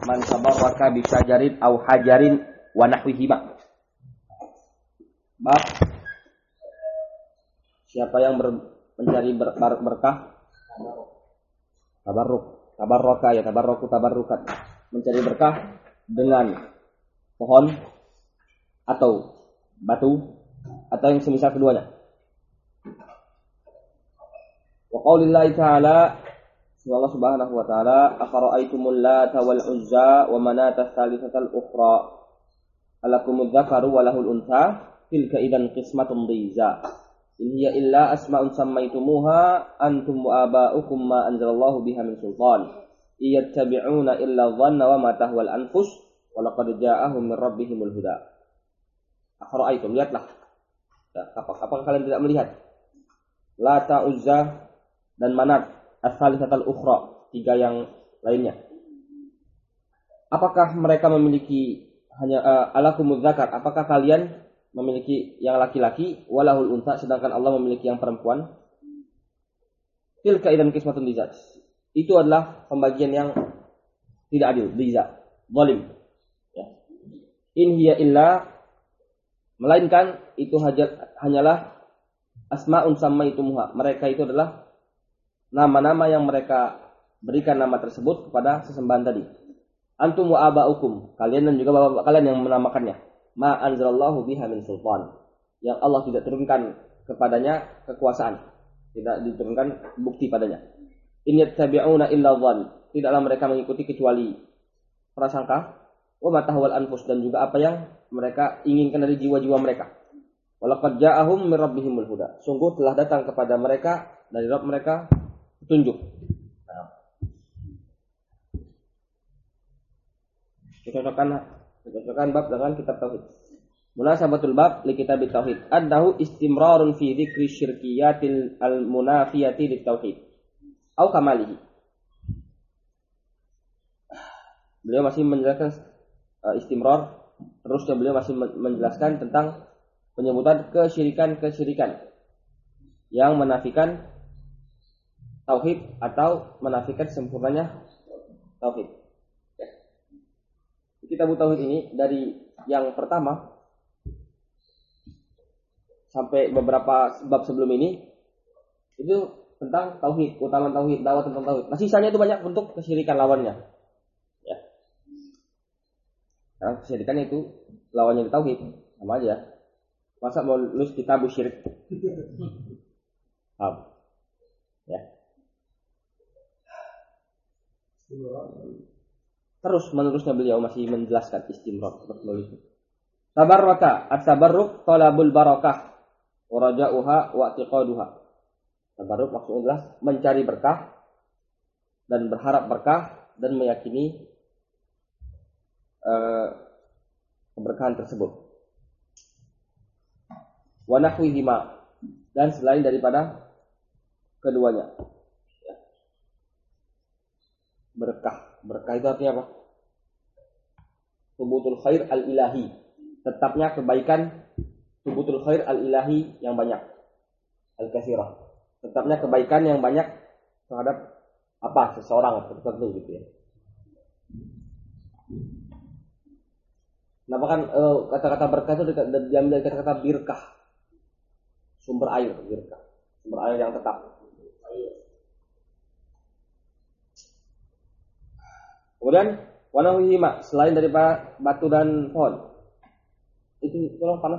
man tabarraka bi syajarin aw hajarin wa nahwihima. Bab siapa yang mencari berkah, tabarrukan, mencari berkah dengan pohon atau batu atau yang semisal keduanya. Wa qaulillahi ta'ala, Allah Subhanahu wa ta'ala, afara'aitumul lata wal uzza wa manata tsalitsatal ukhra alakumudz dzakaru wa lahul untha tilka idzan qismatun dhiza in hiya illa asma'un sammaytumuha antum wa aba'ukum ma anzalallahu biha min sultan iyattabi'una illa dhanna wa ma tahwal anfus wa laqad ja'ahum min rabbihimul huda. Afara'aitum, lihatlah. Apakah kalian tidak melihat? Lata, Uzza dan Manat as-salisatal ukhra, tiga yang lainnya. Apakah mereka memiliki hanya alakumudz dzakar? Apakah kalian memiliki yang laki-laki, walahul untha, sedangkan Allah memiliki yang perempuan? Tilka idzan qismatun dhiza. Itu adalah pembagian yang tidak adil, dhiza, zalim. Ya. In hiya illa, melainkan itu hanyalah asma'un sammaitumuha. Mereka itu adalah nama-nama yang mereka berikan nama tersebut kepada sesembahan tadi. Antum wa aba'ukum, kalian dan juga bapak kalian yang menamakannya. Ma anzalallahu biha min sultan, yang Allah tidak turunkan kepadanya kekuasaan, tidak diturunkan bukti padanya. In yattabi'una illa dhann, tidaklah mereka mengikuti kecuali prasangka, wa ma tahwal anfus, dan juga apa yang mereka inginkan dari jiwa-jiwa mereka. Walaqad ja'ahum min rabbihimul huda, sungguh telah datang kepada mereka dari Rabb mereka petunjuk. Cocokkan bab dengan kitab tauhid. Munasabatul bab li kitab tauhid annahu istimrarun fi dzikri syirkiyatil al-munafiyati lit tauhid au kamalihi. Beliau masih menjelaskan istimrar, terusnya beliau masih menjelaskan tentang penyebutan kesyirikan yang menafikan tauhid atau menafikan sempurnanya tauhid. Kitab tauhid ini dari yang pertama sampai beberapa bab sebelum ini itu tentang tauhid, keutamaan tauhid, dakwah tentang tauhid. Nah, sisanya itu banyak bentuk kesyirikan lawannya. Ya. Karena kesyirikan itu lawannya tauhid, sama aja. Masa mau nulis kitab syirik? Ya. Terus menerusnya beliau masih menjelaskan istimrar seperti itu. Tabarraka, at-tabarruk talabul barakah wa raja'uha wa i'tiqaduha. Tabarruk maksudnya adalah mencari berkah dan berharap berkah dan meyakini keberkahan tersebut. Wa nahwihima, dan selain daripada keduanya. Berkah itu artinya apa? Thubutul khair al-ilahi, tetapnya kebaikan, thubutul khair al-ilahi yang banyak, al-katsirah, tetapnya kebaikan yang banyak terhadap apa? Seseorang tertentu gitu ya. Kenapa kan kata-kata berkah itu diambil dari kata-kata birkah, sumber air, birkah, sumber air yang tetap. Kemudian wanahwihima, selain daripada batu dan pohon. Itu tolong panas.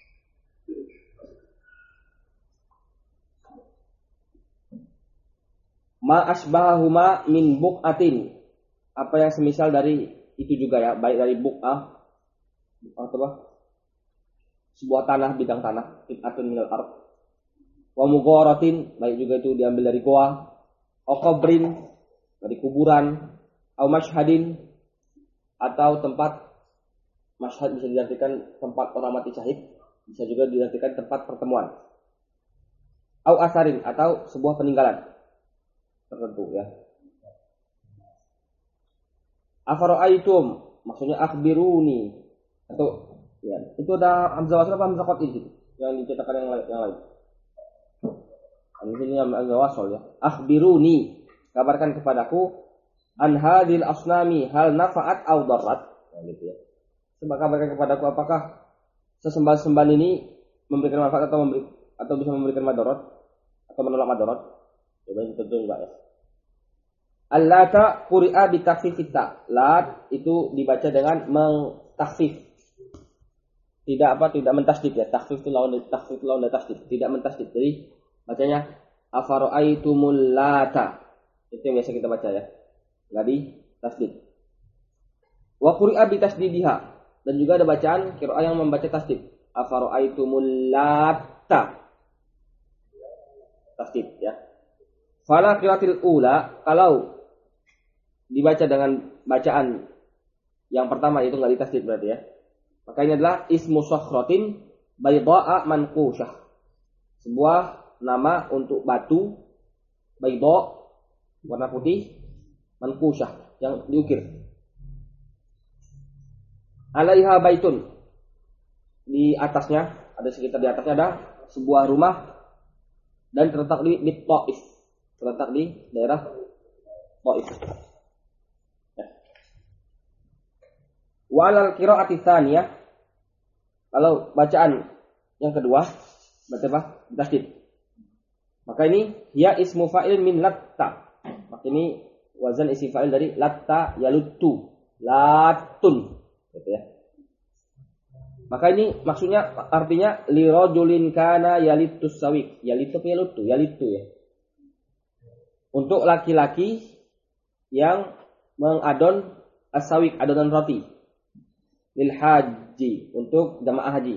Ma asbahahuma min buqatin, apa yang semisal dari itu juga ya, baik dari buq'ah atau sebuah tanah, bidang tanah, qit'atun minal ardh. Wa mugharatin, baik juga itu diambil dari goa, au qabrin, dari kuburan, au mashhadin, atau tempat mashhad bisa diartikan tempat orang mati syahid, bisa juga diartikan tempat pertemuan. Au asarin, atau sebuah peninggalan tertentu ya. Afara'aitum, maksudnya akhbiruni, atau ya, itu ada hamzah wasl apa hamzah qat'i itu yang dicetakkan yang lain. Ini hamzah wasl ya. Akhbiruni, kabarkan kepadaku an hadil asnami hal nafa'at aw darrat. Nah, gitu ya. Maka mereka kepadaku apakah sesembahan-sembahan ini memberikan manfaat atau bisa memberikan madarat atau menolak madarat? Coba tentu enggak ya. Allata quri'a bi takhfifit ta. Lat itu dibaca dengan mentakhfif. Tidak mentasdid ya. Takhfif itu lawan tasdid. Tidak mentasdid. Jadi bacanya afara'aitumul lata. Itu yang biasa kita baca ya. Enggak di tasdid. Wa quri'a bi tasdidiha. Dan juga ada bacaan qiraah yang membaca tasdid. Afara'aitumul lata. Tasdid ya. Fala qiraatil ula, kalau dibaca dengan bacaan yang pertama itu enggak ditasdid berarti ya. Maka ini adalah ismu sakhratin bayda'a manqushah. Sebuah nama untuk batu bayda warna putih manqushah yang diukir. Alaiha baitun. Di atasnya, ada sekitar di atasnya ada sebuah rumah dan terletak di Taif. Terletak di daerah Taif. Walal qiraati tsaniyah, kalau bacaan yang kedua baca apa? Tasdid. Maka ini ya ismu fa'il min latta. Maka ini wazan isim fa'il dari latta yaluttu. Latun. Gitu ya. Maka ini maksudnya artinya li rajulin kana yalitus sawiq. Yalitu ya. Untuk laki-laki yang mengadon as-sawiq, adonan roti. Lil haji, untuk jamaah haji.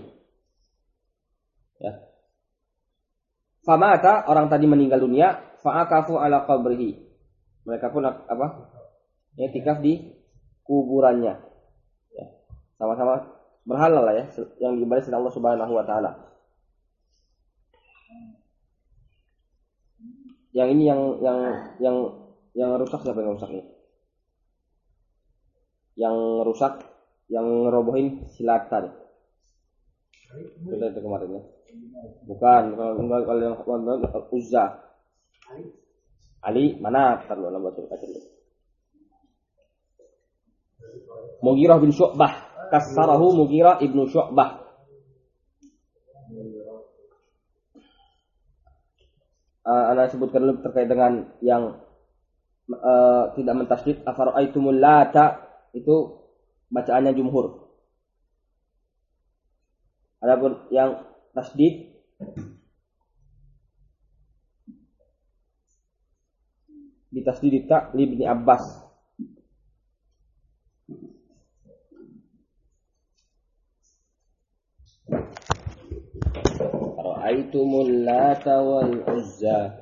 Ya. Famata, orang tadi meninggal dunia, fa'akafu ala qabrihi. Mereka pun i'tikaf di kuburannya. Ya. Sama-sama berhalal lah ya, yang diibadah oleh Allah Subhanahu wa taala. Yang ini yang rusak siapa yang rusak ini? Yang rusak, yang ngerobohin silatan. Itu kemarin ya. Bukan kalau yang Uzza. Ali mana? Taruh dalam batu kaca dulu. Mughirah bin Syu'bah, kasarahu Mughirah ibnu Syu'bah. Ana sebutkan dulu terkait dengan yang tidak mentasydid. Afara'aitumul lata, itu bacaannya jumhur. Adapun yang tasdid di tasdid ta li Ibnu Abbas. Ra'aitumul lata wal uzza.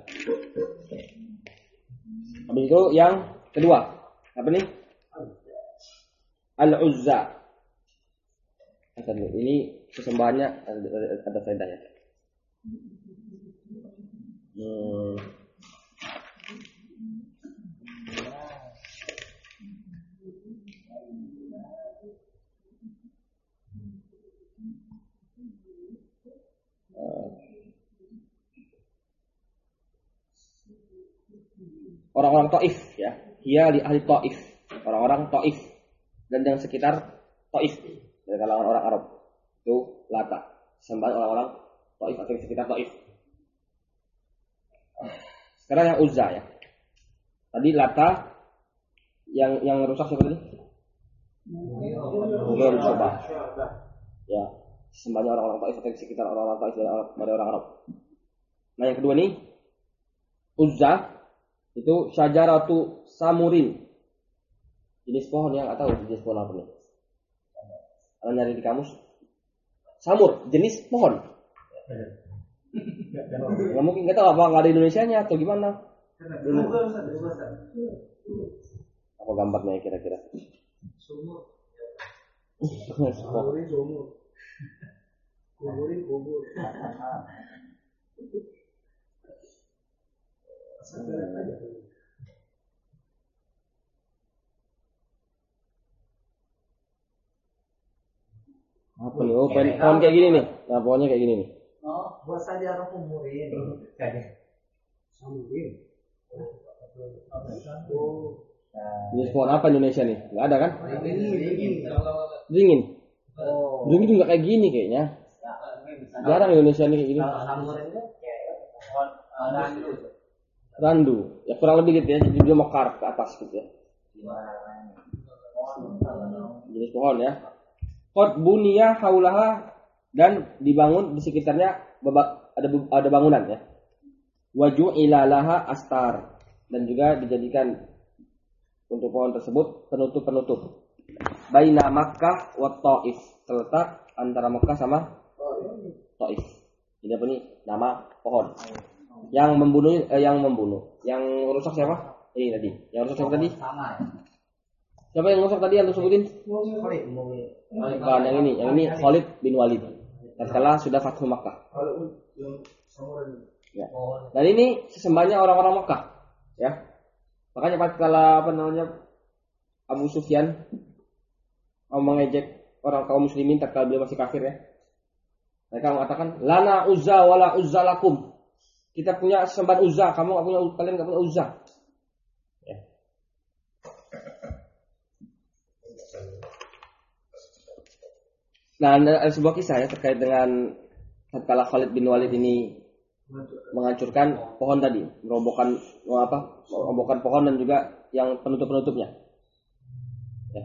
Habis itu yang kedua. Apa nih? Al-Uzza. Ini sesembahannya ada faedahnya. Orang-orang Taif ya. Dia di ahli Taif. Orang-orang Taif dan yang sekitar Taif dari kalangan orang Arab. Itu Lata. Sembahan orang-orang Taif atau sekitar Taif. Sekarang yang Uzza ya. Tadi Lata yang rusak seperti ini. Mungkin coba. Ya, sembahan orang-orang Taif atau sekitar orang-orang Taif dari orang Arab. Nah, yang kedua nih Uzza itu syajaratu samurin. Jenis pohon yang enggak tahu jenis pohon apa nih. Kalau nyari di kamus samur, jenis pohon. Nggak mungkin, nggak tahu apa nggak ada Indonesianya atau gimana. Apa gambarnya kira-kira? Sumur. Apa nih? Oh, pohon kayak gini nih. Nah, pohonnya kayak gini nih. Oh, buat saja orang umurin. Samurin. Oh, Jenis pohon apa Indonesia nih? Nggak ada kan? Dingin. Dingin juga kayak gini kayaknya. Jarang Indonesia nih kayak gini. Randu. Ya kurang lebih gitu ya. Jadi dia mekar ke atas gitu ya. Jenis pohon ya. Qad buniya haulaha, dan dibangun di sekitarnya ada bangunan ya. Waju'ila laha astar, dan juga dijadikan untuk pohon tersebut penutup-penutup. Baina Makkah wa Taif, terletak antara Makkah sama Taif. Ini apa nih? Nama pohon. Yang rusak siapa? Ini tadi. Yang rusak siapa tadi? Siapa yang rusak tadi yang sebutin? Bukan, yang ini Khalid bin Walid. Tatkala sudah Fathu Makkah. Ya. Dan ini sesembahannya orang-orang Makkah, ya. Makanya tatkala Abu Sufyan mengejek orang kaum muslimin tatkala beliau masih kafir ya. Mereka mengatakan, "Lana Uzza wala Uzza lakum." Kita punya sembahan Uzza, kalian enggak punya Uzza. Ya. Nah, ada sebuah kisah ya terkait dengan tatkala Khalid bin Walid ini menghancurkan pohon tadi, merobohkan pohon dan juga yang penutup-penutupnya. Ya.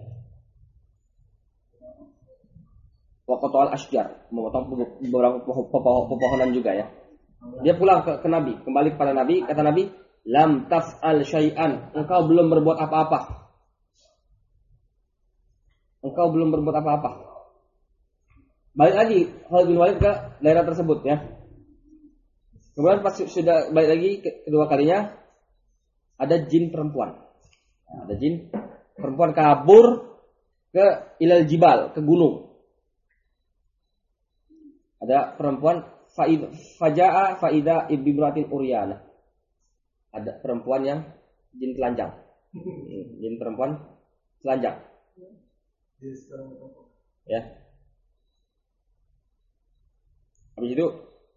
Waqatal asjar, memotong beberapa pepohonan juga ya. Dia pulang ke Nabi, kembali kepada Nabi, kata Nabi, "Lam taf'al syai'an." Engkau belum berbuat apa-apa. Balik lagi Khalid bin Walid ke daerah tersebut ya. Kemudian pas sudah balik lagi kedua kalinya, ada jin perempuan. Ada jin perempuan kabur ke ilal jibal, ke gunung. Ada perempuan faja'a faida ibimratin uryana. Ada perempuan yang jin telanjang. Jin perempuan telanjang. Ya. Habis itu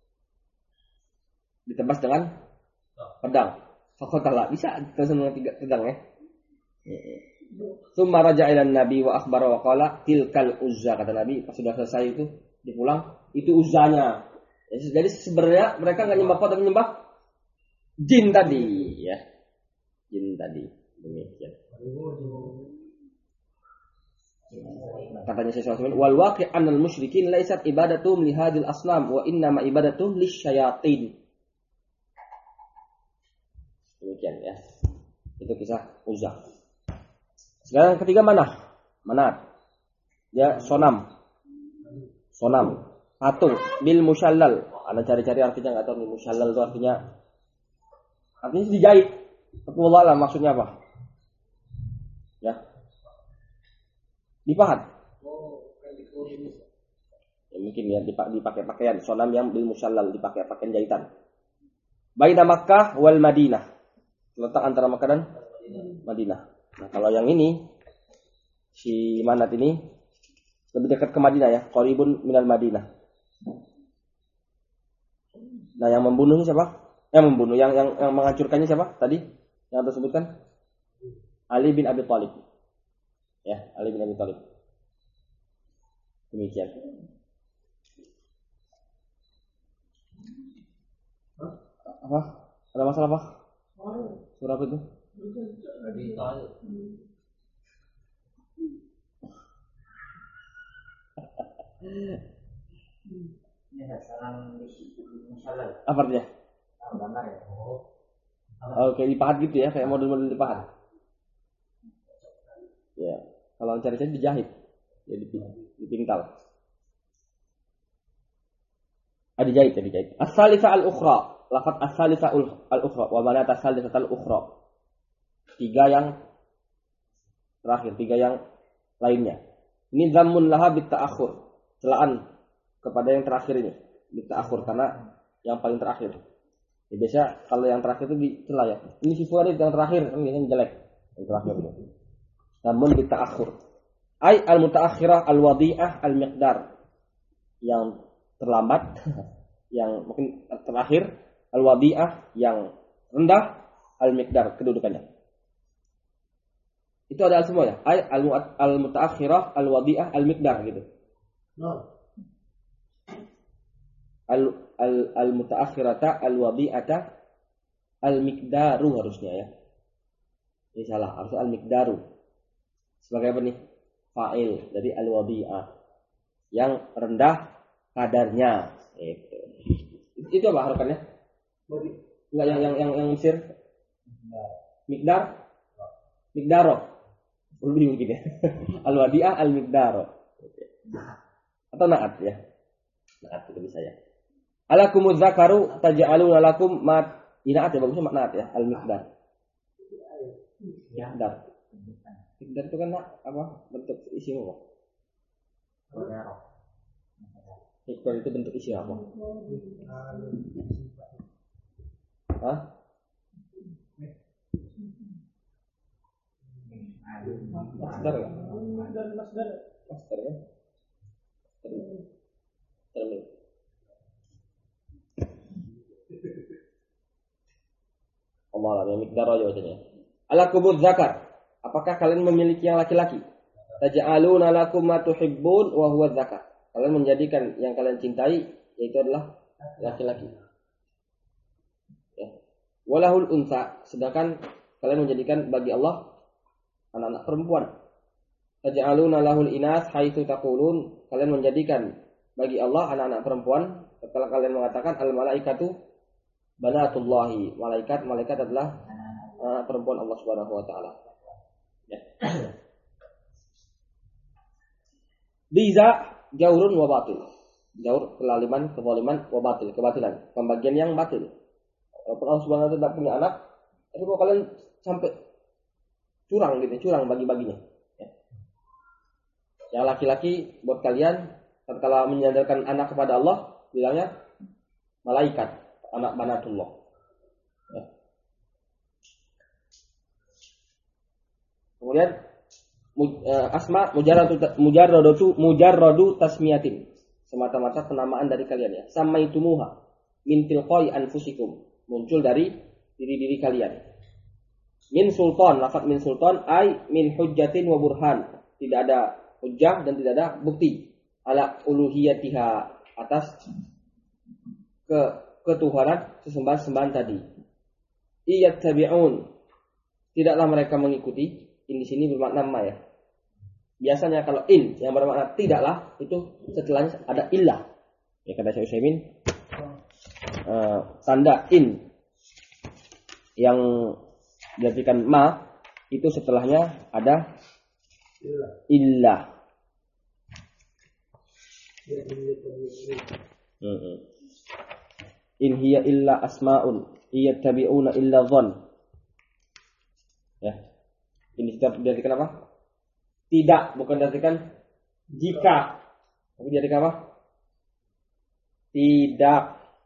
ditebas dengan pedang. Fakotala, bisa terus dengan 3 pedang ya. Tsumma raja'a ila Nabi wa akhbara wa qala tilkal Uzza, kata Nabi pas sudah selesai itu dipulang, itu Uzzanya. Jadi sebenarnya mereka enggak nyembah tapi nyembah jin tadi ya. Jin tadi. Demikian. Katanya Syekh Syafi'i, wal waqi' anal musyrikin laisat ibadatum li hadhil asnam wa innama ibadatum lisyayatin. Demikian ya. Itu kisah Uzza. Sekarang ketiga mana? Manat. Ya, sonam. Patung bil musyallal. Anda cari-cari artinya enggak tahu nih musyallal itu artinya dijahit. Tapi wallah alam maksudnya apa? Ya. Dipahat. Ya, mungkin ya dipakai pakaian sonam yang bil musyallal, dipakai pakaian jahitan. Baina Makkah wal Madinah. Letak antara Makkah dan Madinah. Nah, kalau yang ini si Manat ini lebih dekat ke Madinah ya, qaribun minal Madinah. Nah, yang membunuhnya siapa? Yang menghancurkannya siapa? Tadi yang tersebutkan Ali bin Abi Thalib. Ya, Ali bin Abi Thalib. Demikian. Apa? Ada masalah apa? Surah apa itu? Apa artinya? Oke, dipahat gitu ya, kayak model-model dipahat. Ya, kalau cari-cari dijahit, ya dipintal. Dijahit. As-salisa al-ukhra, lafaz as-salisa al-ukhra, wa mana as-salisa al-ukhra. 3 yang terakhir, 3 yang lainnya. Ini zammun laha bit ta'akhur, celaan kepada yang terakhir ini, bit ta'akhur karena yang paling terakhir. Ya, biasa kalau yang terakhir itu dicela ya. Ini si Fuad yang terakhir, kan biasanya jelek yang terakhir itu. Namun bit ta'akhur. Ai al-mutaakhirah al-wadi'ah al-miqdar, yang terlambat, yang mungkin terakhir, al-wadi'ah yang rendah, al-miqdar kedudukannya. Itu ada semua ya. Al-mutaakhirah, al-wadi'ah, al-miqdar gitu. Al-mutaakhirata, al-wadi'ata, al-miqdaru harusnya ya. Ini salah, harus al-miqdaru. Sebagai apa nih? Fa'il dari al-wadi'ah. Yang rendah kadarnya. Itu apa harokannya? Enggak yang Mesir. Miqdar. Miqdaro. Lebih mungkin ya. Al-wadi'ah al-miqdaro. Atau na'at ya. Na'at itu bisa ya. Alakumuz zakaru taj'aluna lakum mat. Na'at ya bagusnya na'at ya. Al-miqdar. Miqdar. Miqdar itu kan apa? Bentuk isi apa? Miqdar itu bentuk isi apa? Hah? Masdar ya? Masdar ya? Termin. Allah alam, miqdar aja bacanya. Alakumuz zakar. Apakah kalian memiliki yang laki-laki? Taj'aluna lakum ma tuhibbun wa huwa zakar. Kalian menjadikan yang kalian cintai yaitu adalah laki-laki. Ya. Walahul unsa, sedangkan kalian menjadikan bagi Allah anak-anak perempuan. Taj'aluna lahul inas haitsu taqulun, kalian menjadikan bagi Allah anak-anak perempuan setelah kalian mengatakan al malaikatu banatullahi, malaikat adalah perempuan Allah Subhanahu wa taala. Ya. Biza jaurun wa batil. Jaur kelaliman, kezaliman, wa batil, kebatilan, pembagian yang batil. Walaupun Allah Subhanahu wa taala tidak punya anak, tapi kalau kalian sampai curang bagi-baginya. Ya. Yang laki-laki buat kalian tatkala menyandarkan anak kepada Allah bilangnya malaikat, anak banatullah. Ya. Kemudian asma mujarradu tasmiyatin, semata-mata penamaan dari kalian ya. Samaitumuha min tilqai anfusikum, muncul dari diri-diri kalian. Min sultan, lafaz min sultan ay min hujjatin wa burhan, tidak ada hujjah dan tidak ada bukti ala uluhiyatiha, atas ketuhanan sesembahan tadi. Iyattabi'un, tidaklah mereka mengikuti. In di sini bermakna ma ya. Biasanya kalau in yang bermakna tidaklah itu setelahnya ada illah. Ya kata Syekh Utsaimin, tanda in yang diartikan ma itu setelahnya ada illah. In hiya illa asma'un iyattabi'una illa dhann. Ya. Ini diartikan apa? Tidak, bukan diartikan jika. Tapi diartikan apa? Tidak.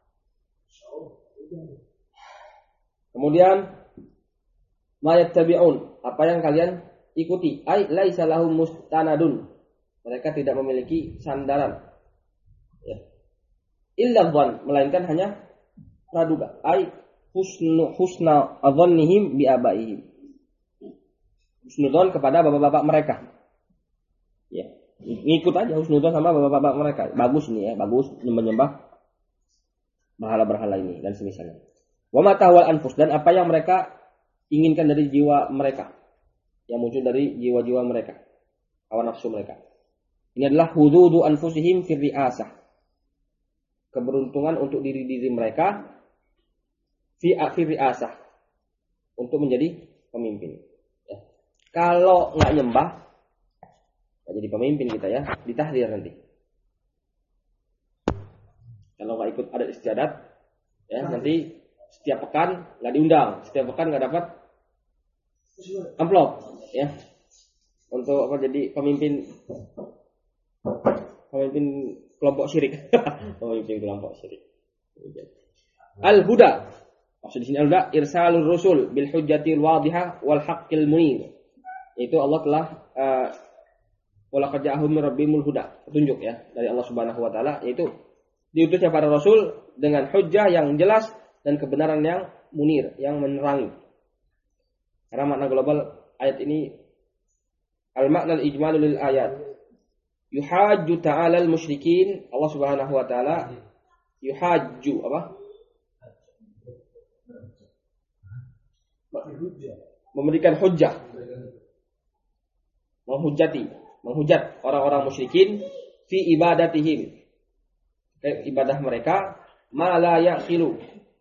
Kemudian ma yattabi'un, apa yang kalian ikuti? Ai laisa lahum mustanadun. Mereka tidak memiliki sandaran. Ya. Illa dhann, melainkan hanya praduga. Ai husna adzannihim bi abaihim. Husnudzon kepada bapak-bapak mereka. Ya, ngikut aja husnudzon sama bapak-bapak mereka. Bagus nih ya, bagus menyembah berhala-berhala ini dan semisalnya. Wa ma tahwal anfus, dan apa yang mereka inginkan dari jiwa mereka, yang muncul dari jiwa-jiwa mereka, hawa nafsu mereka. Ini adalah hududu anfusihim fi ri'asah. Keberuntungan untuk diri-diri mereka fi ri'asah, untuk menjadi pemimpin. Kalau nggak nyembah, nggak jadi pemimpin kita ya, ditahdir nanti. Kalau nggak ikut adat istiadat, ya nanti setiap pekan nggak diundang, setiap pekan nggak dapat amplop, ya, untuk apa jadi pemimpin kelompok syirik, pemimpin kelompok syirik. Al-huda, maksud di sini al-huda irsalur rusul bil hujjatil wadihah wal haqqil munir. Itu Allah telah walaqad ja'ahum min rabbihimul huda, petunjuk ya dari Allah Subhanahu wa taala, yaitu diutusnya para rasul dengan hujjah yang jelas dan kebenaran yang munir, yang menerangi. Karena makna global ayat ini Al-makna al-ijmalu lil ayat. Yuhajju ta'ala al-musyrikin. Allah Subhanahu wa taala yuhajju apa? Memberikan hujjah. Menghujat orang-orang musyrikin fi ibadatihim. Ibadah mereka ma la yaqilu.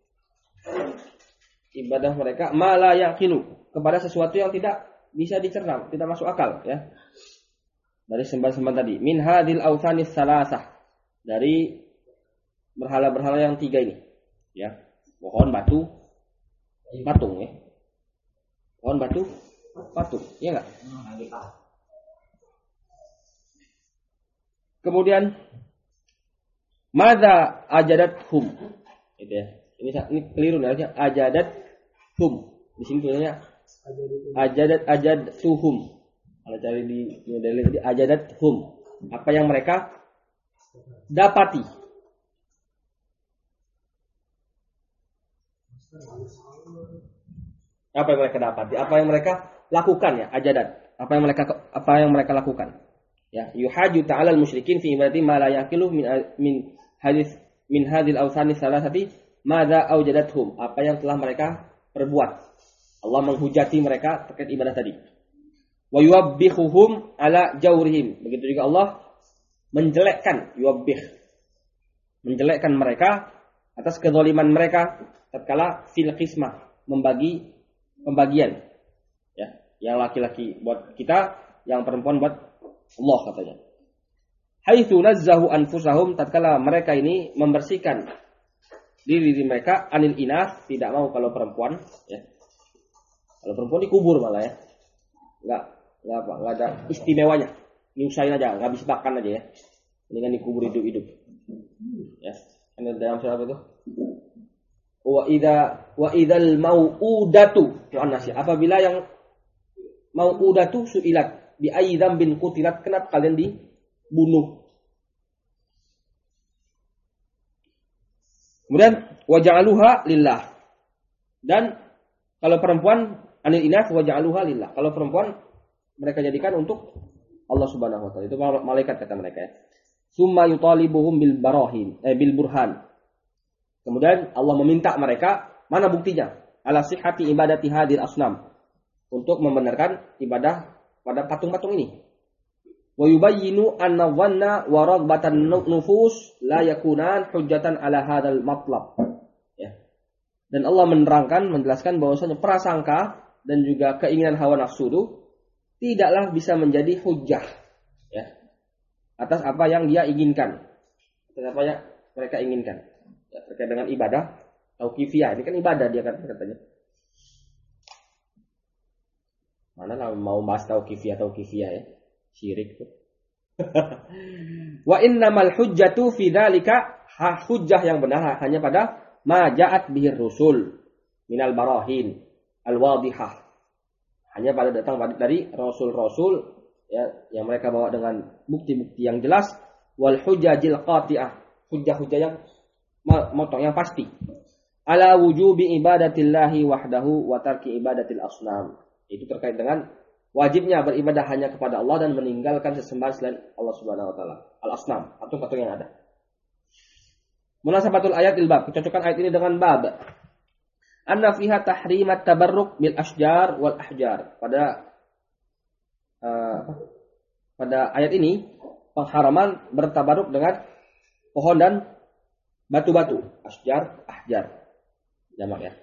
Ibadah mereka ma la yaqilu, kepada sesuatu yang tidak bisa dicerna, tidak masuk akal, ya. Dari sembahan-sembahan tadi, min hadil autsanis salasah, dari berhala-berhala yang 3 ini, ya. Pohon, batu, patung, ya. Pohon, batu, patung, ya enggak? Kemudian madza ajadathum, gitu ya. Ini keliru namanya, ajadathum. Di sini tulisannya ajadatuhum. Kalau cari di model ini ajadathum. Apa yang mereka dapati. Apa yang mereka dapati? Apa yang mereka lakukan, ya, ajadat. Apa yang mereka lakukan? Ya, yuhaju ta'ala al-musyrikin fi ibadati ma la yaqilu min hadhil awsani salasati madza awjadathum. Apa yang telah mereka perbuat. Allah menghujati mereka terkait ibadah tadi. Wa yuwabbihuhum ala jawrihim. Begitu juga Allah menjelekkan, menjelekkan mereka atas kezaliman mereka tatkala fil qismah, membagi pembagian. Ya, yang laki-laki buat kita, yang perempuan buat Allah, katanya. Haitsu nazzahu anfusahum, tatkala mereka ini membersihkan diri mereka anil inas, tidak mau kalau perempuan, ya. Kalau perempuan dikubur malah, ya. Enggak ada istimewanya. Nyusahin aja, enggak habis makan aja, ya. Ini kan dikubur hidup-hidup. Ya. Ini dalam surah apa itu? Wa idzal mau'udatu tu'annas. Apabila yang mau'udatu su'ilat bi ayyi dzambin qutilat, kenapa kalian dibunuh? Kemudian waja'aluha lillah. Dan kalau perempuan anil inas waja'aluha lillah. Kalau perempuan mereka jadikan untuk Allah Subhanahu wa taala. Itu malaikat kata mereka, ya. Summa yutalibuhum bil burhan. Kemudian Allah meminta mereka, mana buktinya? Ala sihhati ibadati hadil asnam. Untuk membenarkan ibadah pada patung-patung ini. Wa yubayyinu anna dhanna wa raghbatan nufus la yakunan hujjatan ala hadzal matlab. Ya. Dan Allah menerangkan, menjelaskan bahwasanya prasangka dan juga keinginan hawa nafsu itu tidaklah bisa menjadi hujjah, ya, atas apa yang dia inginkan, atas apa yang mereka inginkan, ya, terkait dengan ibadah tauqifiyah. Ini kan ibadah dia katanya. Mana lah mau bahas tauqifiyah ya, syirik tuh. Wa innamal hujjatu fi dzalika, hujjah yang benar hanya pada ma ja'at bihir rusul minal barahin al-wadihah. Hanya pada datang dari rasul-rasul, ya, yang mereka bawa dengan bukti-bukti yang jelas, wal hujajil qati'ah, hujjah-hujjah yang motong, yang pasti. Ala wujubi ibadatillahi wahdahu wa tarki ibadatil asnam. Itu terkait dengan wajibnya beribadah hanya kepada Allah dan meninggalkan sesembahan selain Allah Subhanahu wa taala. Al-asnam, patung-patung yang ada. Munasabatul ayat bab, kecocokan ayat ini dengan bab. Anna fiha tahrimat tabarruk bil asjar wal ahjar. Pada ayat ini pengharaman bertabaruk dengan pohon dan batu-batu, asjar, ahjar. Jamak, ya.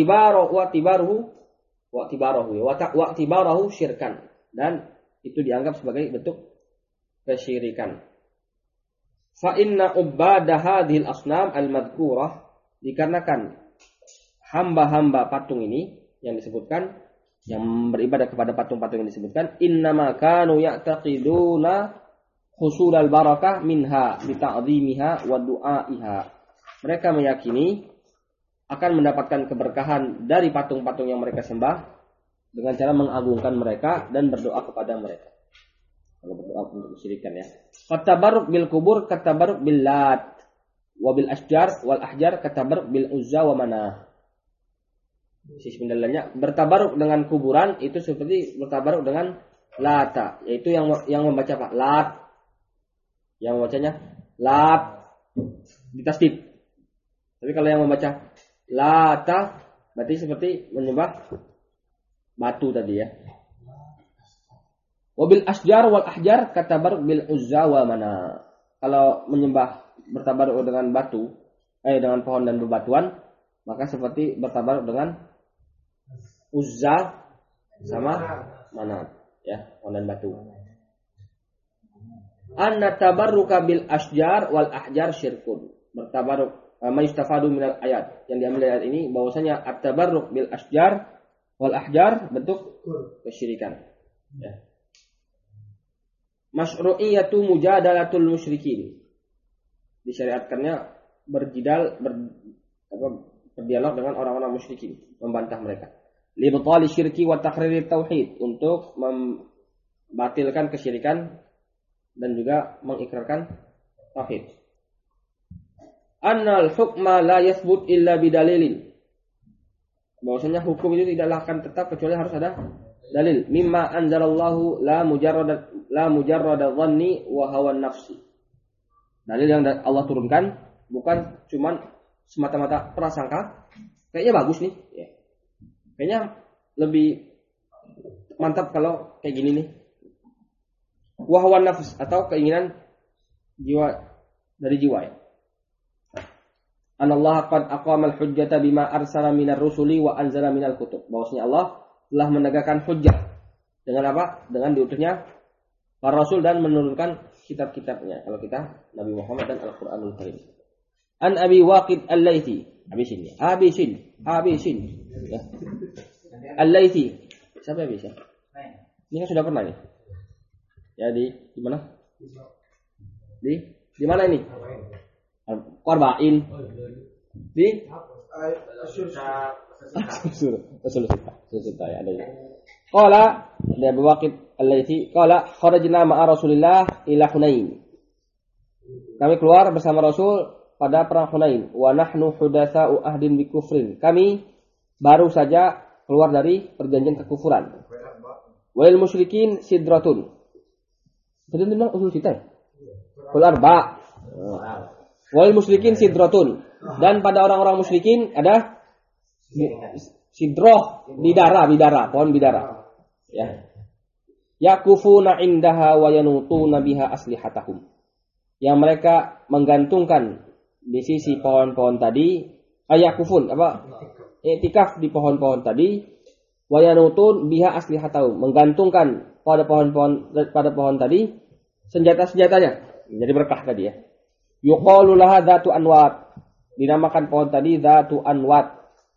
Wa'tibarahu syirkan, dan itu dianggap sebagai bentuk kesyirikan. Fa inna ubbadah hadhil asnam al-madhkurah, dikarenakan hamba-hamba patung ini yang disebutkan, yang beribadah kepada patung-patung yang disebutkan, innama kanu ya'taqiduna husulal barakah minha bi ta'dhimiha wa du'aiha. Mereka meyakini akan mendapatkan keberkahan dari patung-patung yang mereka sembah dengan cara mengagungkan mereka dan berdoa kepada mereka. Kalau berdoa untuk kesyirikan, ya. Katabaruk bil kubur, katabaruk bil lat, wa bil asjar wal ahjar, katabaruk bil uzza wa manah. Sisi pendalilannya, bertabaruk dengan kuburan itu seperti bertabaruk dengan Lata, yaitu yang membaca apa? Lat. Yang membacanya lat ditasdid. Tapi kalau yang membaca lata berarti seperti menyembah batu tadi ya. Wabil asjar wal ahjar katabaruk bil uzza wa mana. Kalau menyembah bertabaruk dengan batu, dengan pohon dan bebatuan, maka seperti bertabaruk dengan uzza sama mana, ya, pohon dan batu. Anna tabarruka bil asjar wal ahjar syirkun. Bertabaruk mayustafadu minal ayat. Yang diambil dari ayat ini bahwasanya at-tabarruk bil asjar wal ahjar bentuk kesyirikan. Ya. Masyru'iyatu mujadalatul musyrikin. Disyariatkannya berdialog dengan orang-orang musyrikin, membantah mereka. Li batali syirki wa taqriri tauhid, untuk membatalkan kesyirikan dan juga mengikrarkan tauhid. Annal hukma la yathbut illa bidalilin. Bahwasanya hukum itu tidaklah akan tetap kecuali harus ada dalil. Mimma anzalallahu la mujarrada dhanni wa hawan nafsi. Dalil yang Allah turunkan bukan cuman semata-mata prasangka. Kayaknya bagus nih, ya. Kayaknya lebih mantap kalau kayak gini nih. Wa hawan nafs, atau keinginan jiwa dari jiwa, ya. Anallaha qad aqamal hujjata bima arsala minar rusuli wa anzala minal kutub. Bahwasanya Allah telah menegakkan hujjah dengan apa? Dengan diutusnya para rasul dan menurunkan kitab-kitabnya. Kalau kita Nabi Muhammad dan Al-Qur'anul Karim. An Abi Waqid Al-Laitsi. Abisin. Ya. Al-Laitsi. Siapa yang bisa? Ini kan sudah pernah nih. Ya, di mana? Di mana ini? Qarba'in. Di Rasul kita ya, ada ya. Qala dari Abu Waqid Al-Laitsi, qala kharajna ma'a Rasulillah ila Hunain. Kami keluar bersama Rasul pada perang Hunain. Wa nahnu hudatsa'u ahdin bi kufrin. Kami baru saja keluar dari perjanjian kekufuran. Wal musyrikin sidratun. Tadi bilang usul kita ya? Qul arba'. Wal musyrikin sidratun. Dan pada orang-orang musyrikin ada sidroh, bidara, pohon bidara. Ya. Yakufuna indaha wa yanutuna biha aslihatahum. Yang mereka menggantungkan di sisi pohon-pohon tadi, yakufun I'tikaf di pohon-pohon tadi, wa yanutun biha aslihatahum, menggantungkan pada pohon tadi senjata-senjatanya. Jadi berkah tadi ya. Yuqalu laha dzatu anwat. Dinamakan pohon tadi dzatu anwat.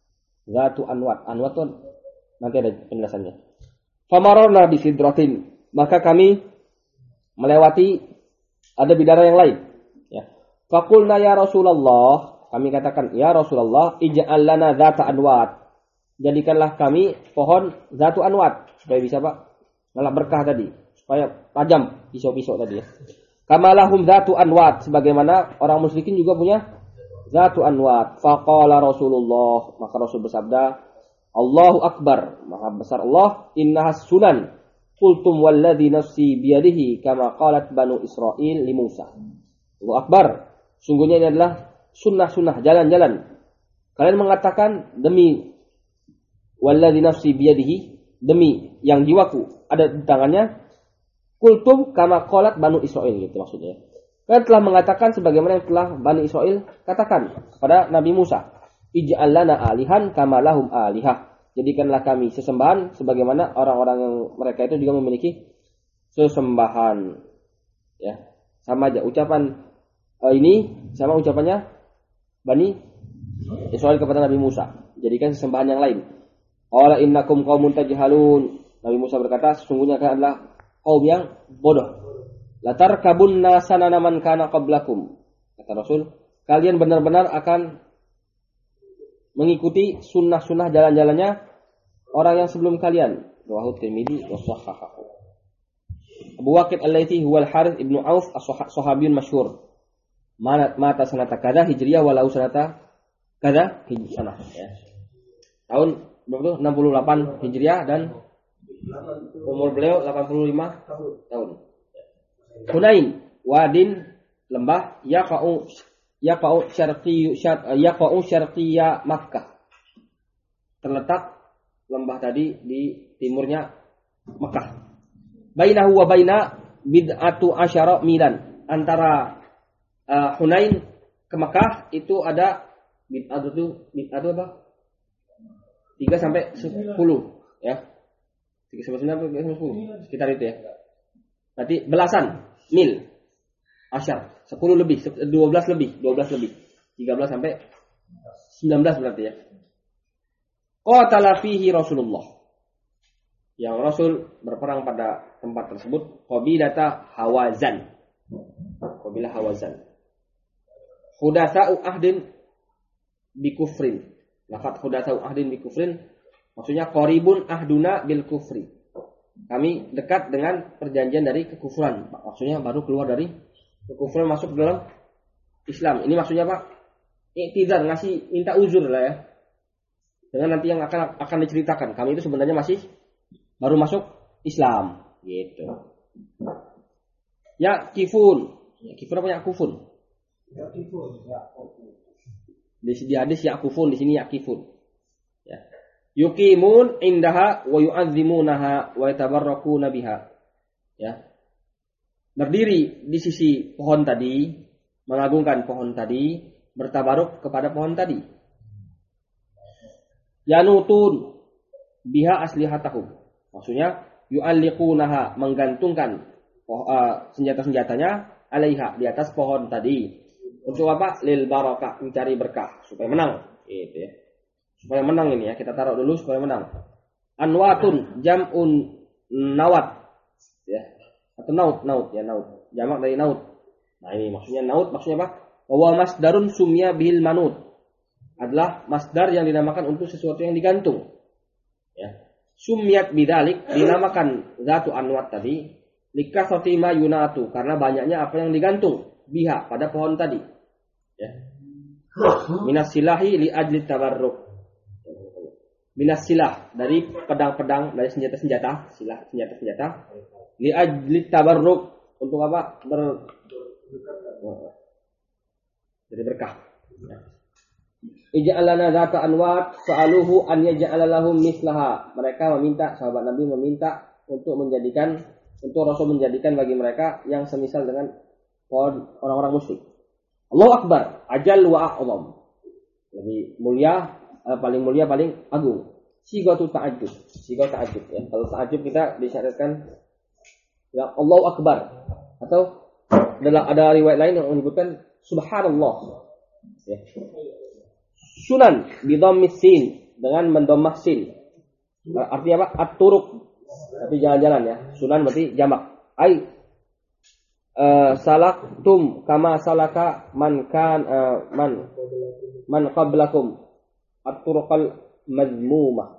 Anwat itu nanti ada penjelasannya. Famararna bi sidratin, maka kami melewati ada bidara yang lain, ya. Faqulna ya Rasulullah, kami katakan ya Rasulullah, ij'al lana dzata anwat. Jadikanlah kami pohon dzatu anwat supaya bisa malah berkah tadi, supaya tajam pisau-pisau tadi ya. Kamalahum dzatu anwat, sebagaimana orang musyrikin juga punya dzatu anwat. Faqala Rasulullah, maka Rasul bersabda, Allahu Akbar, maha besar Allah, innahas sunan, qultum walladzi nafsi biyadihi kama qalat banu Israil li Musa. Allahu Akbar, sungguhnya ini adalah sunnah-sunnah, jalan-jalan. Kalian mengatakan demi walladzi nafsi biyadihi, demi yang jiwaku ada di tangannya, qultum kama qalat banu Israil, gitu maksudnya. Kalian telah mengatakan sebagaimana yang telah Bani Israel katakan kepada Nabi Musa. Ij'al lana alihan kama lahum alihah. Jadikanlah kami sesembahan sebagaimana orang-orang yang mereka itu juga memiliki sesembahan. Ya, sama aja ucapan ini sama ucapannya Bani Israel kepada Nabi Musa. Jadikan sesembahan yang lain. Qala innakum qaumun tajhalun. Nabi Musa berkata, sesungguhnya kalian adalah kaum yang bodoh. Latar kabunna sanana man kana qablakum. Kata Rasul, kalian benar-benar akan mengikuti sunnah-sunnah jalan-jalannya orang yang sebelum kalian. Rawahu Tirmidzi wa shahahahu. Abu Waqid Al-Laitsi huwa Al-Harits ibnu Auf as-sahabiyyun masyhur. Mata sanata kada hijriyah walau sanata kada hijriyah. Ya. Tahun berapa? 68 hijriyah dan Umur beliau 85 tahun. Hunain, wadin, lembah, yaqa'u syarqiyya Makkah. Terletak lembah tadi di timurnya Makkah. Bainahu wa baina bid'atu asyara milan. Antara Hunain ke Makkah itu ada bid'atu apa? 3 sampai 10 ya. 3 sampai 10 sekitar itu ya. Berarti belasan mil. Asyar 10 lebih, 12 lebih, 13 sampai 19 berarti ya. Qatala fihi Rasulullah. Yang Rasul berperang pada tempat tersebut qabilata Hawazan. Qabilah Hawazan. Hudatsa'u ahdin bi kufrin. Laqad hudatsa'u ahdin bi kufrin maksudnya qaribun ahduna bil kufri. Kami dekat dengan perjanjian dari kekufuran. Maksudnya baru keluar dari kekufuran masuk dalam Islam. Ini maksudnya Pak, iktizar, ngasih minta uzur lah ya. Dengan nanti yang akan diceritakan. Kami itu sebenarnya masih baru masuk Islam gitu. Ya kifun. Ya kifun apa ya kufun? Ya kifun. Di hadis ya kufun, di sini ya kifun. Ya. Yuqimun indaha wa yu'azzimunaha wa yatabarrakuna biha. Ya. Berdiri di sisi pohon tadi, mengagungkan pohon tadi, bertabaruk kepada pohon tadi. Yanutun biha aslihatahum. Maksudnya yu'alliqunaha, menggantungkan senjata-senjatanya alaiha, di atas pohon tadi. Untuk apa? Lil barakah, mencari berkah supaya menang. Gitu ya. Supaya menang ini ya, kita taruh dulu supaya menang. Anwatun jam'un nawat. Ya. Atau naut ya, naut. Jamak dari naut. Nah, ini maksudnya naut maksudnya apa? Wa masdarun sumya bil manut. Adalah masdar yang dinamakan untuk sesuatu yang digantung. Ya. Sumyat bidalik, dinamakan zatu anwat tadi likasrati ma yunatu, karena banyaknya apa yang digantung biha pada pohon tadi. Ya. Minas silahi li ajli tabarruk. Minas silah, dari pedang-pedang, dari senjata-senjata, silah senjata-senjata li ajli tabarruk, untuk apa? Jadi berkah. Ya. Ija'alana zata anwat sa'aluhu an yaj'ala lahum mislaha. Mereka meminta, sahabat Nabi meminta untuk Rasul menjadikan bagi mereka yang semisal dengan pohon orang-orang musyrik. Allahu Akbar, ajal wa a'zam. Lebih mulia, paling mulia, paling agung. Sigatu ta'ajjub. Sigatu ta'ajjub ya. Kalau ta'ajjub kita disyaratkan ya Allahu Akbar, atau ada riwayat lain yang menyebutkan subhanallah. Ya. Sunan bidhammis sin, dengan mendomah sin. Artinya apa? At-turuq. Tapi jalan-jalan ya. Sunan berarti jamak. Ai salaktum kama salaka man qablakum at-turuqal mazmumah.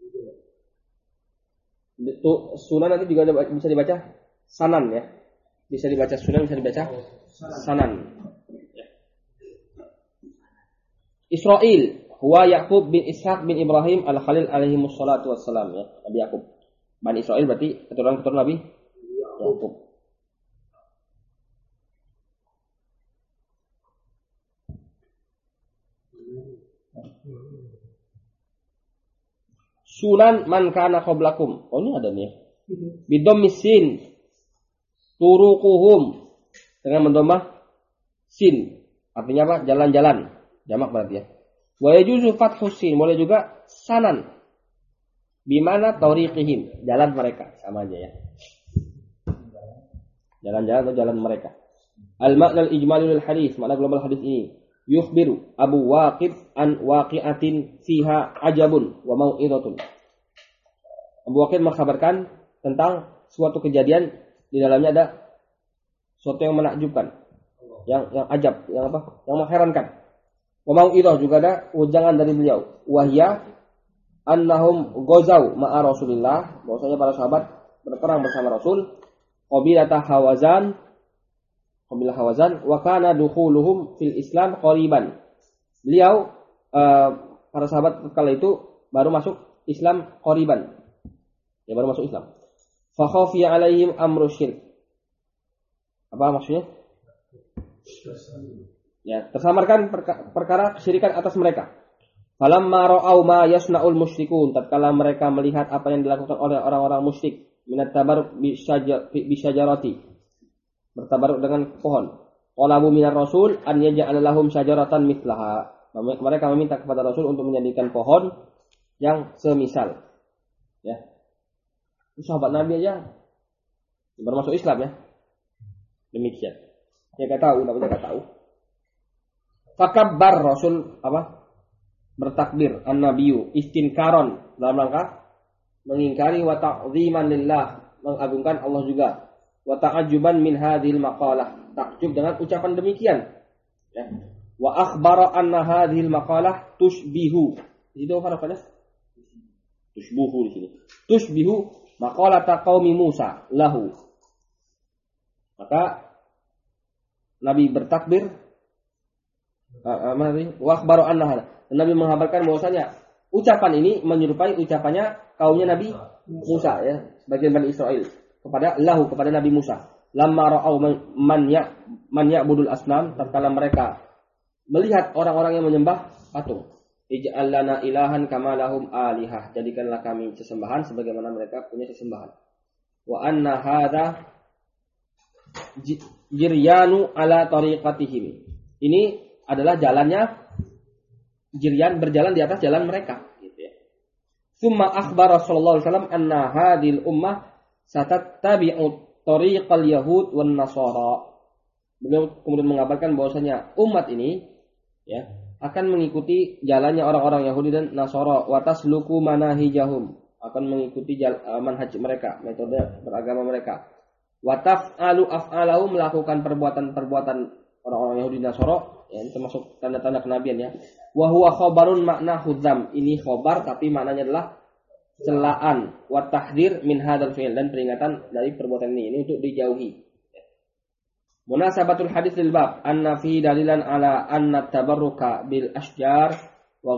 Itu sunan nanti juga bisa dibaca sanan ya. Bisa dibaca sunan, bisa dibaca sanan. Israil huwa Yaqub bin Ishaq bin Ibrahim al-Khalil alaihi wassalatu wassalam ya. Nabi Yaqub. Bani Israil berarti keturunan Nabi Yaqub. Sunan man kana qablakum. Oh ini ada nih. Bidhammis sin turuquhum, dengan mendomah sin. Artinya apa? Jalan-jalan. Jamak berarti ya. Wa yajuzu fathu sin, boleh juga sanan. Bimana tariqihim, jalan mereka, sama aja ya. Jalan-jalan atau jalan mereka. Al-ma'na al-ijmali lil hadis, makna global hadis ini. Yukhbiru Abu Waqid an waqi'atin fiha ajabun wa mau'izatun. Abu Waqid mengkhabarkan tentang suatu kejadian, di dalamnya ada sesuatu yang menakjubkan, yang ajab, yang apa? Yang mengherankan. Wa mau'izah, juga ada ujangan dari beliau. Wahya annahum ghazau ma'a Rasulillah, bahwasanya para sahabat berperang bersama Rasul. Qabilah Hawazan, wa kana dukhuluhum fil Islam qariban. Beliau para sahabat kala itu baru masuk Islam qariban. Ya baru masuk Islam. Fa khafiya alaihim amru syirk. Apa maksudnya? Ya, tersamarkan perkara kesyirikan atas mereka. Falamma ra'au ma yasna'ul musyrikun, tatkala mereka melihat apa yang dilakukan oleh orang-orang musyrik, minat tabarruk bisyajarati, bertabaruk dengan pohon. Qalabu minar rasul an yaj'ala lahum syajaratan mithlaha. Mereka meminta kepada Rasul untuk menjadikan pohon yang semisal. Ya. Sahabat Nabi aja baru masuk Islam ya. Demikian. Dia enggak tahu, namanya enggak tahu. Fakabbar Rasul apa? Bertakbir an-nabiyyu istinkaron dalam rangka mengingkari wa ta'ziman lillah, mengagungkan Allah juga. Wa ta'ajjuban min hadhil maqalah, takjub dengan ucapan demikian. Ya. Wa akhbara anna hadhil maqalah tushbihu. Itu apa namanya? Tushbuhu di sini. Tushbihu maqalata qaumi Musa lahu. Maka Nabi bertakbir wa akhbara anna, Nabi mengabarkan bahwasanya ucapan ini menyerupai ucapannya kaumnya Nabi Musa ya, sebagian Bani Israel kepada Nabi Musa. Lamma ra'au man ya'budul asnam, tatkala mereka melihat orang-orang yang menyembah patung. Ij'al lana ilahan kama lahum alihah, jadikanlah kami sesembahan sebagaimana mereka punya sesembahan. Wa anna hadza jiryanu ala tariqatihim. Ini adalah jalannya jiryan, berjalan di atas jalan mereka gitu ya. Tsumma akhbara sallallahu alaihi wasallam anna hadhil ummah satattabi'u tariqal yahud wan nasara. Beliau kemudian mengabarkan bahwasanya umat ini ya akan mengikuti jalannya orang-orang Yahudi dan Nasara, wa tasluku manahijahum, akan mengikuti manhaj mereka, metode beragama mereka. Wa taf'alu af'alahum, melakukan perbuatan-perbuatan orang-orang Yahudi dan Nasara, ya, ini termasuk tanda-tanda kenabian ya. Wa huwa khabarun makna hudzam, ini khabar tapi maknanya adalah celaan, wa tahdhir min hadzal fi'l, dan peringatan dari perbuatan ini untuk dijauhi. Munasabatul hadis lil bab anna fi dalilan ala anna tabarruka bil asjar wa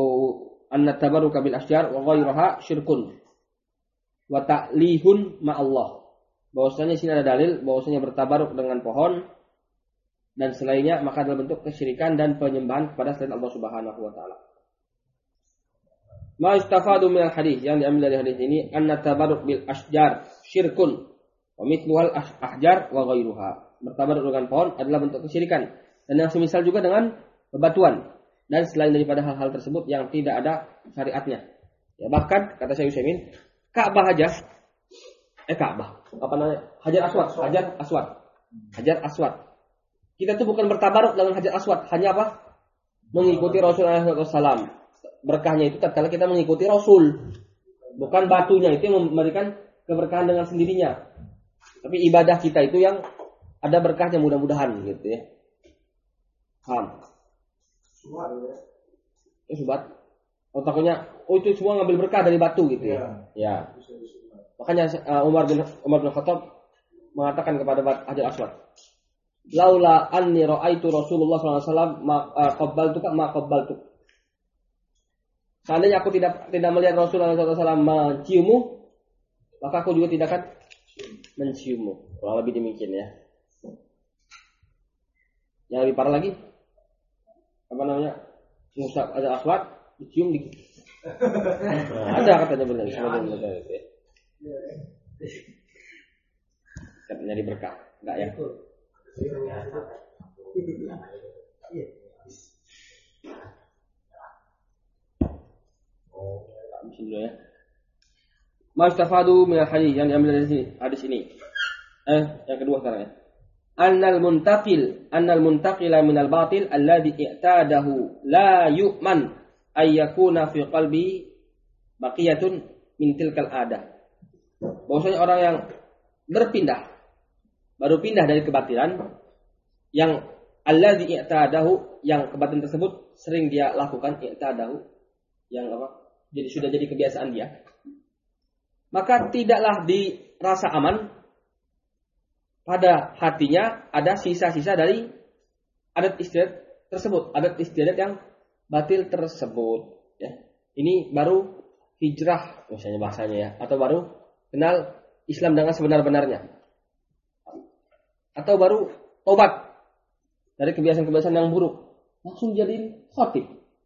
ghayruha syirkun wa ta'lihun ma Allah. Bahwasanya sini ada dalil bahwasanya bertabaruk dengan pohon dan selainnya maka adalah bentuk kesyirikan dan penyembahan kepada selain Allah Subhanahu wa taala. Ma istafadu min al hadis, yang diambil dari hadis ini anna tabarruk bil asjar syirkun wa mithluhal ahjar wa ghayruha. Bertabaruk dengan pohon adalah bentuk kesyirikan, dan yang semisal juga dengan bebatuan dan selain daripada hal-hal tersebut yang tidak ada syariatnya. Ya, bahkan kata Syekh Utsaimin, Ka'bah aja Ka'bah apa namanya? Hajar Aswad. Kita tuh bukan bertabaruk dengan Hajar Aswad, hanya apa? Mengikuti Rasulullah SAW. Berkahnya itu tatkala kita mengikuti Rasul. Bukan batunya itu yang memberikan keberkahan dengan sendirinya. Tapi ibadah kita itu yang ada berkahnya mudah-mudahan gitu ya. Paham? Subat. Takutnya itu semua ngambil berkah dari batu gitu ya. Ya. Makanya Umar bin Khattab mengatakan kepada Hajar Aswad, laula anni ra'aitu Rasulullah SAW qabbaltuka ma qabbaltuk. Seandainya aku tidak melihat Rasulullah SAW menciummu, maka aku juga tidak akan menciummu. Kurang lebih demikian ya. Yang lebih parah lagi, apa namanya? Musa ada Aswad dicium dikit. Nah, ada katanya benar sebenarnya itu ya. Nyari berkah, enggak ya? Bismillah ya. Mastafadu min al-hadis, yang diambil dari hadis ini. Yang kedua sekarang ya. Annal muntaqila min al-batil alladhi i'tadahu la yu'man ay yakuna fi qalbi baqiyatun min tilkal adah. Bahwasanya orang yang baru pindah dari kebatilan yang alladhi i'tadahu, yang kebatilan tersebut sering dia lakukan, i'tadahu yang apa? Jadi sudah jadi kebiasaan dia. Maka tidaklah dirasa aman pada hatinya ada sisa-sisa dari adat istiadat tersebut, adat istiadat yang batil tersebut. Ya. Ini baru hijrah misalnya bahasanya ya, atau baru kenal Islam dengan sebenar-benarnya, atau baru tobat dari kebiasaan-kebiasaan yang buruk, langsung jadiin khatib.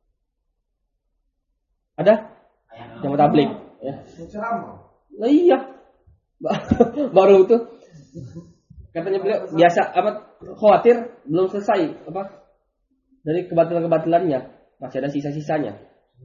Ada yang tabligh ya. Nah, iya. Baru itu katanya beliau biasa khawatir belum selesai dari kebatilan-kebatilannya, masih ada sisa-sisanya.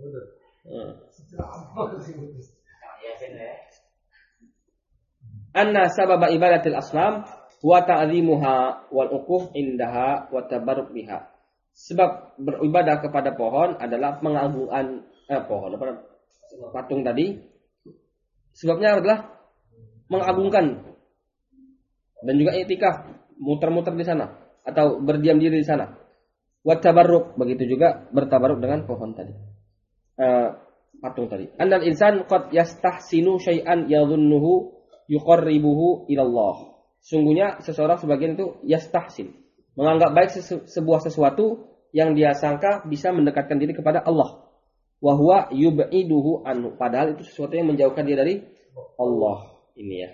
Anna sababa ibadatil asnam wa ta'zimuha wal uquh indaha wa tabarruk biha. Sebab beribadah kepada pohon adalah pengagungan patung tadi. Sebabnya adalah mengagungkan dan juga i'tikaf, muter-muter di sana atau berdiam diri di sana. Wa tabarruk, begitu juga bertabaruk dengan pohon tadi. Patung tadi. Annal insan qad yastahsinu syai'an yadhunnuhu yuqarribuhu ila Allah. Sungguhnya seseorang sebagian itu yastahsin, menganggap baik sebuah sesuatu yang dia sangka bisa mendekatkan diri kepada Allah. Wa huwa yub'iduhu anhu, padahal itu sesuatu yang menjauhkan dia dari Allah. Ini ya.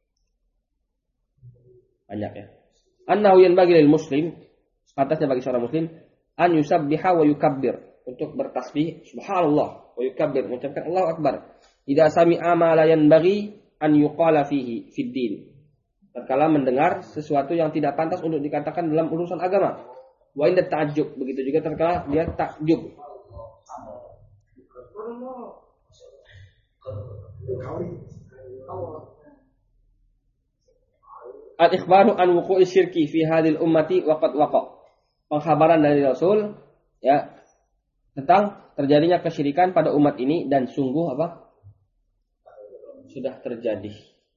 Banyak ya. Annahu yanbaghi lil muslim, atasnya bagi seorang muslim, an yusabbiha wa yukabbir, untuk bertasbih subhanallah wa yukabbir, mengucapkan Allahu akbar. Idza sami'a ma la yanbaghi an yuqala fihi fid din. Tatkala mendengar sesuatu yang tidak pantas untuk dikatakan dalam urusan agama. Wa inda ta'ajjub, begitu juga tatkala dia takjub. Al-ikhbaru an wuqu'i syirki fi hadhil ummati wa qad waqa. Pengkhabaran dari Rasul ya tentang terjadinya kesyirikan pada umat ini, dan sungguh sudah terjadi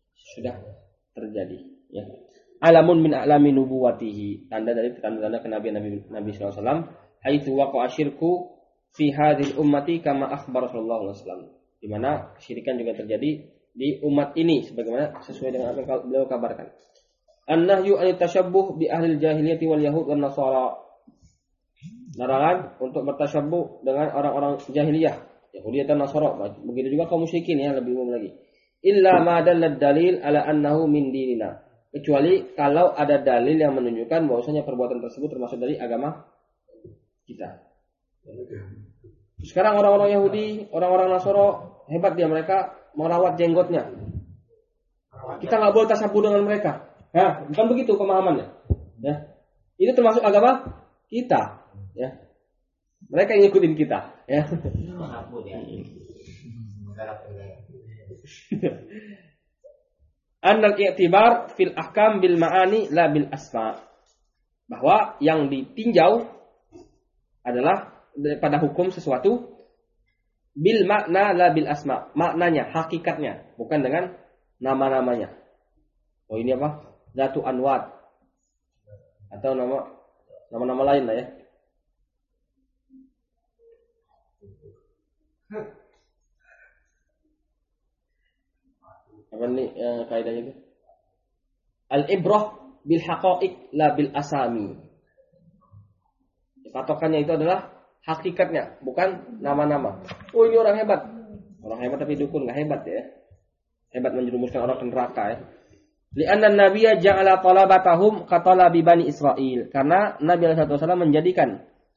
ya. Alamun min a'lami nubuwatihi, tanda dari tanda-tanda kenabian Nabi sallallahu alaihi wasallam, haitsu waqa'a syirku fi hadhil ummati kama akhbar sallallahu alaihi wasallam, di mana kesyirikan juga terjadi di umat ini sebagaimana sesuai dengan apa yang beliau kabarkan. An-nahyu an tashabbuh bi ahli jahiliyati wal yahud wan nasara. Larangan untuk bertasyabbuh dengan orang-orang jahiliyah, Yahudi dan Nasara. Begitu juga kaum musyrikin ya, lebih umum lagi. Illa ma dallad dalil ala annahu min dinina. Kecuali kalau ada dalil yang menunjukkan bahwasanya perbuatan tersebut termasuk dari agama kita. Sekarang orang-orang Yahudi, orang-orang Nasara hebat dia, mereka merawat jenggotnya. Kita nggak boleh tasabuh dengan mereka. Ya, bukan begitu pemahamannya. Ya, itu termasuk agama kita. Ya, mereka ngikutin kita. Ya. Annal i'tibar fil ahkam bil ma'ani la bil asma. Bahwa yang ditinjau adalah pada hukum sesuatu bil makna la bil asma, maknanya, hakikatnya, bukan dengan nama-namanya. Oh ini apa? Zatu anwat atau nama-nama lain lah ya. Apa nih kaidahnya itu? Al-ibrah bil haqa'iq la bil asami. Patokannya itu adalah hakikatnya, bukan nama-nama. Oh ini orang hebat. Orang hebat tapi dukun enggak hebat ya. Hebat menjerumuskan orang ke neraka ya. Li'anna an-nabiyya ja'ala talabatahum ka talabi bani Israil. Karena Nabi sallallahu alaihi wasallam menjadikan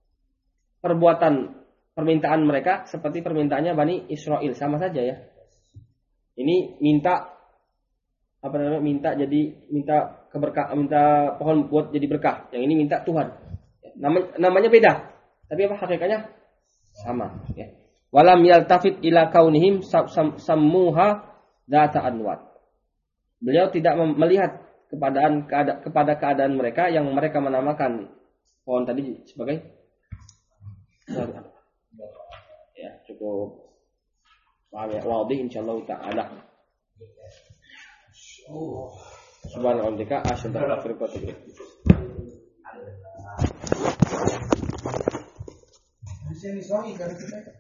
permintaan mereka seperti permintaannya Bani Israil, sama saja ya. Ini minta minta keberkah, minta pohon buat jadi berkah. Yang ini minta Tuhan. Namanya beda, tapi hakikatnya sama ya. Walam yaltafit ila kaunihim sammuha dzata anwat. Beliau tidak melihat kepada keadaan mereka yang mereka menamakan pohon tadi sebagai ya, cukup paham ya, wadih insyaallah taala. Subhanallah, asyhadu an la ilaha illallah.